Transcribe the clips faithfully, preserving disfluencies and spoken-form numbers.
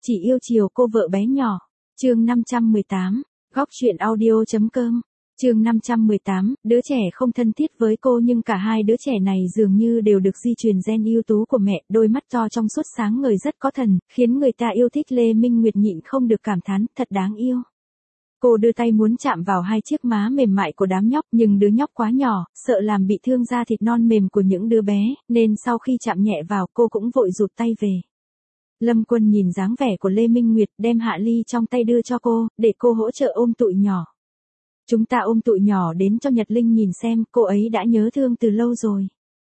chỉ yêu chiều cô vợ bé nhỏ. Chương năm trăm mười tám, góc truyện audio.com. Chương năm trăm mười tám, đứa trẻ không thân thiết với cô nhưng cả hai đứa trẻ này dường như đều được di truyền gen ưu tú của mẹ, đôi mắt to trong suốt sáng ngời rất có thần, khiến người ta yêu thích. Lê Minh Nguyệt nhịn không được cảm thán, thật đáng yêu. Cô đưa tay muốn chạm vào hai chiếc má mềm mại của đám nhóc, nhưng đứa nhóc quá nhỏ, sợ làm bị thương da thịt non mềm của những đứa bé, nên sau khi chạm nhẹ vào cô cũng vội rụt tay về. Lâm Quân nhìn dáng vẻ của Lê Minh Nguyệt, đem Hạ Ly trong tay đưa cho cô, để cô hỗ trợ ôm tụi nhỏ. Chúng ta ôm tụi nhỏ đến cho Nhật Linh nhìn xem, cô ấy đã nhớ thương từ lâu rồi.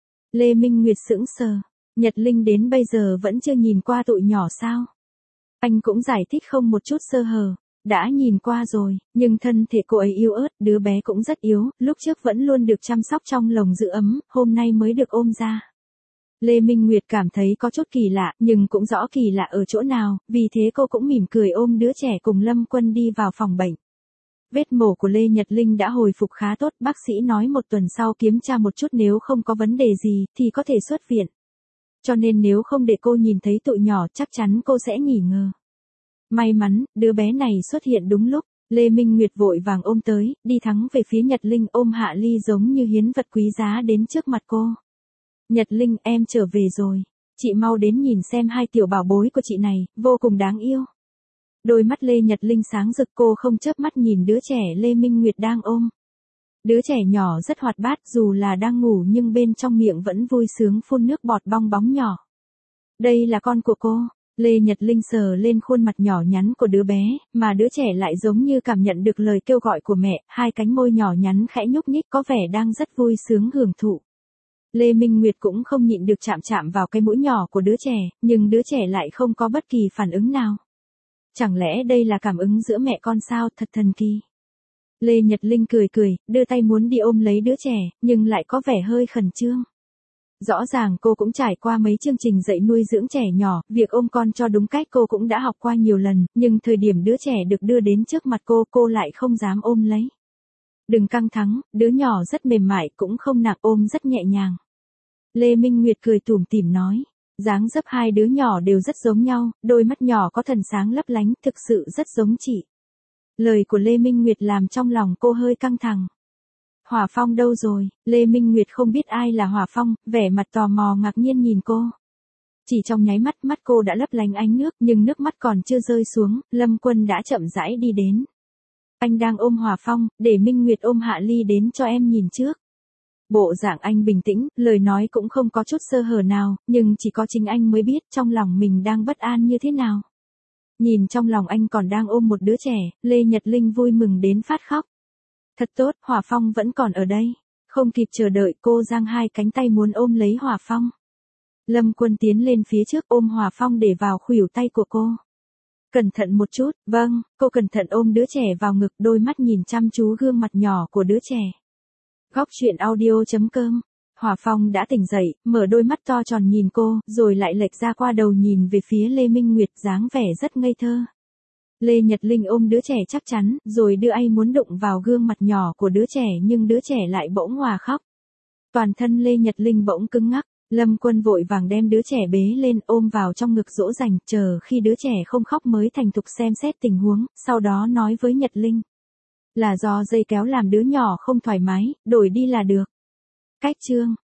Lê Minh Nguyệt sững sờ, Nhật Linh đến bây giờ vẫn chưa nhìn qua tụi nhỏ sao? Anh cũng giải thích không một chút sơ hở. Đã nhìn qua rồi, nhưng thân thể cô ấy yếu ớt, đứa bé cũng rất yếu, lúc trước vẫn luôn được chăm sóc trong lồng giữ ấm, hôm nay mới được ôm ra. Lê Minh Nguyệt cảm thấy có chút kỳ lạ, nhưng cũng rõ kỳ lạ ở chỗ nào, vì thế cô cũng mỉm cười ôm đứa trẻ cùng Lâm Quân đi vào phòng bệnh. Vết mổ của Lê Nhật Linh đã hồi phục khá tốt, bác sĩ nói một tuần sau kiểm tra một chút, nếu không có vấn đề gì, thì có thể xuất viện. Cho nên nếu không để cô nhìn thấy tụi nhỏ chắc chắn cô sẽ nghỉ ngơi. May mắn, đứa bé này xuất hiện đúng lúc, Lê Minh Nguyệt vội vàng ôm tới, đi thẳng về phía Nhật Linh, ôm Hạ Ly giống như hiến vật quý giá đến trước mặt cô. Nhật Linh, em trở về rồi, chị mau đến nhìn xem hai tiểu bảo bối của chị này, vô cùng đáng yêu. Đôi mắt Lê Nhật Linh sáng rực, cô không chớp mắt nhìn đứa trẻ Lê Minh Nguyệt đang ôm. Đứa trẻ nhỏ rất hoạt bát, dù là đang ngủ nhưng bên trong miệng vẫn vui sướng phun nước bọt bong bóng nhỏ. Đây là con của cô. Lê Nhật Linh sờ lên khuôn mặt nhỏ nhắn của đứa bé, mà đứa trẻ lại giống như cảm nhận được lời kêu gọi của mẹ, hai cánh môi nhỏ nhắn khẽ nhúc nhích, có vẻ đang rất vui sướng hưởng thụ. Lê Minh Nguyệt cũng không nhịn được chạm chạm vào cái mũi nhỏ của đứa trẻ, nhưng đứa trẻ lại không có bất kỳ phản ứng nào. Chẳng lẽ đây là cảm ứng giữa mẹ con sao, thật thần kỳ. Lê Nhật Linh cười cười, đưa tay muốn đi ôm lấy đứa trẻ, nhưng lại có vẻ hơi khẩn trương. Rõ ràng cô cũng trải qua mấy chương trình dạy nuôi dưỡng trẻ nhỏ, việc ôm con cho đúng cách cô cũng đã học qua nhiều lần, nhưng thời điểm đứa trẻ được đưa đến trước mặt cô, cô lại không dám ôm lấy. Đừng căng thẳng, đứa nhỏ rất mềm mại, cũng không nặng, ôm rất nhẹ nhàng. Lê Minh Nguyệt cười tủm tỉm nói, dáng dấp hai đứa nhỏ đều rất giống nhau, đôi mắt nhỏ có thần sáng lấp lánh, thực sự rất giống chị. Lời của Lê Minh Nguyệt làm trong lòng cô hơi căng thẳng. Hỏa Phong đâu rồi? Lê Minh Nguyệt không biết ai là Hỏa Phong, vẻ mặt tò mò ngạc nhiên nhìn cô. Chỉ trong nháy mắt, mắt cô đã lấp lánh ánh nước, nhưng nước mắt còn chưa rơi xuống, Lâm Quân đã chậm rãi đi đến. Anh đang ôm Hỏa Phong, để Minh Nguyệt ôm Hạ Ly đến cho em nhìn trước. Bộ dạng anh bình tĩnh, lời nói cũng không có chút sơ hở nào, nhưng chỉ có chính anh mới biết trong lòng mình đang bất an như thế nào. Nhìn trong lòng anh còn đang ôm một đứa trẻ, Lê Nhật Linh vui mừng đến phát khóc. Thật tốt, Hỏa Phong vẫn còn ở đây. Không kịp chờ đợi, cô giang hai cánh tay muốn ôm lấy Hỏa Phong. Lâm Quân tiến lên phía trước ôm Hỏa Phong để vào khuỷu tay của cô. Cẩn thận một chút, vâng, cô cẩn thận ôm đứa trẻ vào ngực, đôi mắt nhìn chăm chú gương mặt nhỏ của đứa trẻ. Góc truyện audio.com. Hỏa Phong đã tỉnh dậy, mở đôi mắt to tròn nhìn cô, rồi lại lệch ra qua đầu nhìn về phía Lê Minh Nguyệt, dáng vẻ rất ngây thơ. Lê Nhật Linh ôm đứa trẻ chắc chắn, rồi đưa tay muốn đụng vào gương mặt nhỏ của đứa trẻ, nhưng đứa trẻ lại bỗng òa khóc. Toàn thân Lê Nhật Linh bỗng cứng ngắc, Lâm Quân vội vàng đem đứa trẻ bế lên ôm vào trong ngực dỗ dành, chờ khi đứa trẻ không khóc mới thành thục xem xét tình huống, sau đó nói với Nhật Linh. Là do dây kéo làm đứa nhỏ không thoải mái, đổi đi là được. Cách chương.